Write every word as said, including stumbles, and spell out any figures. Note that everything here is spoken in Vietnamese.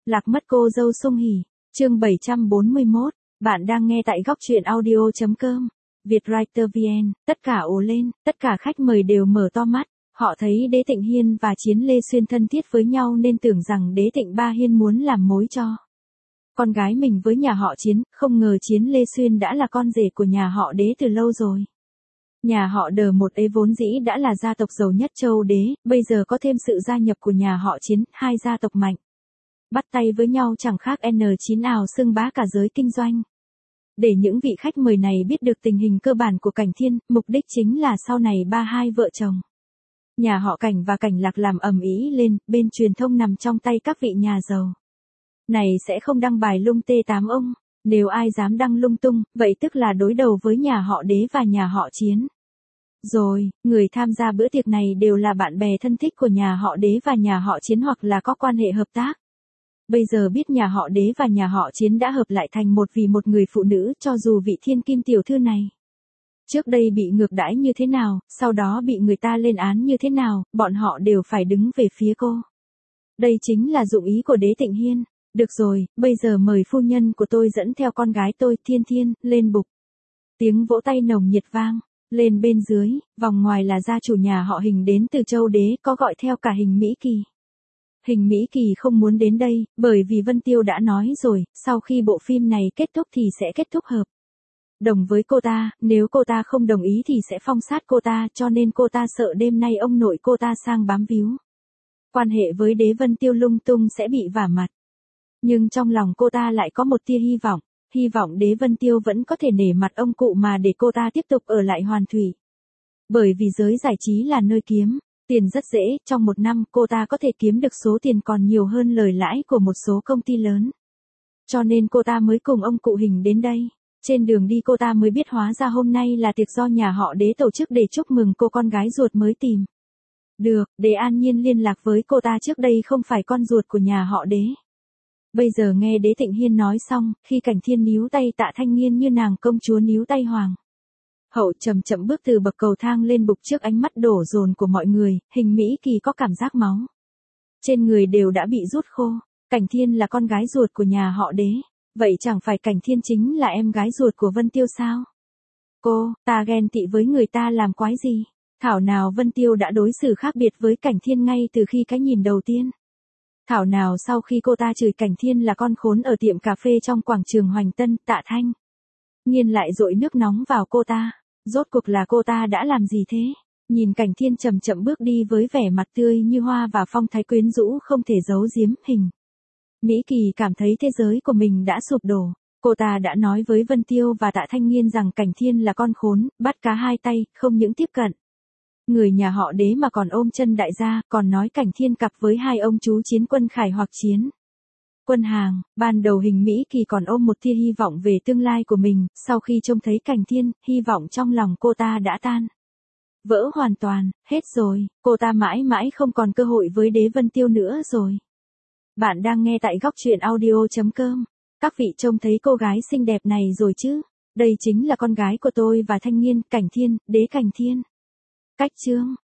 Lạc mất cô dâu Sung Hỉ. Chương bảy trăm bốn mươi mốt. Bạn đang nghe tại góc truyện audio chấm com. Vietwriter vê en, tất cả ồ lên, tất cả khách mời đều mở to mắt. Họ thấy Đế Tịnh Hiên và Chiến Lê Xuyên thân thiết với nhau nên tưởng rằng Đế Tịnh Ba Hiên muốn làm mối cho con gái mình với nhà họ Chiến, không ngờ Chiến Lê Xuyên đã là con rể của nhà họ Đế từ lâu rồi. Nhà họ Đờ một ấy vốn dĩ đã là gia tộc giàu nhất châu Đế, bây giờ có thêm sự gia nhập của nhà họ Chiến, hai gia tộc mạnh. Bắt tay với nhau chẳng khác N chín ào xưng bá cả giới kinh doanh. Để những vị khách mời này biết được tình hình cơ bản của Cảnh Thiên, mục đích chính là sau này ba hai vợ chồng nhà họ Cảnh và Cảnh Lạc làm ầm ĩ lên, bên truyền thông nằm trong tay các vị nhà giàu. Này sẽ không đăng bài lung tê tám ông, nếu ai dám đăng lung tung, vậy tức là đối đầu với nhà họ Đế và nhà họ Chiến. Rồi, người tham gia bữa tiệc này đều là bạn bè thân thích của nhà họ Đế và nhà họ Chiến hoặc là có quan hệ hợp tác. Bây giờ biết nhà họ Đế và nhà họ Chiến đã hợp lại thành một vì một người phụ nữ, cho dù vị thiên kim tiểu thư này trước đây bị ngược đãi như thế nào, sau đó bị người ta lên án như thế nào, bọn họ đều phải đứng về phía cô. Đây chính là dụng ý của Đế Tịnh Hiên. Được rồi, bây giờ mời phu nhân của tôi dẫn theo con gái tôi, Thiên Thiên, lên bục. Tiếng vỗ tay nồng nhiệt vang lên bên dưới, vòng ngoài là gia chủ nhà họ Hình đến từ châu Đế, có gọi theo cả Hình Mỹ Kỳ. Hình Mỹ Kỳ không muốn đến đây, bởi vì Vân Tiêu đã nói rồi, sau khi bộ phim này kết thúc thì sẽ kết thúc hợp đồng với cô ta, nếu cô ta không đồng ý thì sẽ phong sát cô ta, cho nên cô ta sợ đêm nay ông nội cô ta sang bám víu quan hệ với Đế Vân Tiêu lung tung sẽ bị vả mặt. Nhưng trong lòng cô ta lại có một tia hy vọng, hy vọng Đế Vân Tiêu vẫn có thể nể mặt ông cụ mà để cô ta tiếp tục ở lại Hoàn Thủy. Bởi vì giới giải trí là nơi kiếm tiền rất dễ, trong một năm cô ta có thể kiếm được số tiền còn nhiều hơn lời lãi của một số công ty lớn. Cho nên cô ta mới cùng ông cụ Hình đến đây. Trên đường đi cô ta mới biết hóa ra hôm nay là tiệc do nhà họ Đế tổ chức để chúc mừng cô con gái ruột mới tìm được. Đế An Nhiên liên lạc với cô ta trước đây không phải con ruột của nhà họ Đế. Bây giờ nghe Đế Tịnh Hiên nói xong, khi Cảnh Thiên níu tay Tạ Thanh Nghiên như nàng công chúa níu tay hoàng hậu, chậm chậm bước từ bậc cầu thang lên bục trước ánh mắt đổ dồn của mọi người, Hình Mỹ Kỳ có cảm giác máu trên người đều đã bị rút khô. Cảnh Thiên là con gái ruột của nhà họ Đế, vậy chẳng phải Cảnh Thiên chính là em gái ruột của Vân Tiêu sao? Cô, ta ghen tị với người ta làm quái gì? Thảo nào Vân Tiêu đã đối xử khác biệt với Cảnh Thiên ngay từ khi cái nhìn đầu tiên. Thảo nào sau khi cô ta chửi Cảnh Thiên là con khốn ở tiệm cà phê trong quảng trường Hoành Tân, Tạ Thanh Nghiên lại dội nước nóng vào cô ta. Rốt cuộc là cô ta đã làm gì thế? Nhìn Cảnh Thiên chậm chậm bước đi với vẻ mặt tươi như hoa và phong thái quyến rũ không thể giấu giếm. Hình Mỹ Kỳ cảm thấy thế giới của mình đã sụp đổ. Cô ta đã nói với Vân Tiêu và Tạ Thanh Nghiên rằng Cảnh Thiên là con khốn, bắt cá hai tay, không những tiếp cận người nhà họ Đế mà còn ôm chân đại gia, còn nói Cảnh Thiên cặp với hai ông chú Chiến Quân Khải hoặc Chiến Quân Hàng. Ban đầu Hình Mỹ Kỳ còn ôm một tia hy vọng về tương lai của mình, sau khi trông thấy Cảnh Thiên, hy vọng trong lòng cô ta đã tan vỡ hoàn toàn, hết rồi, cô ta mãi mãi không còn cơ hội với Đế Vân Tiêu nữa rồi. Bạn đang nghe tại góc truyện audio chấm com. Các vị trông thấy cô gái xinh đẹp này rồi chứ? Đây chính là con gái của tôi và Thanh Nghiên, Cảnh Thiên, Đế Cảnh Thiên. Cách chương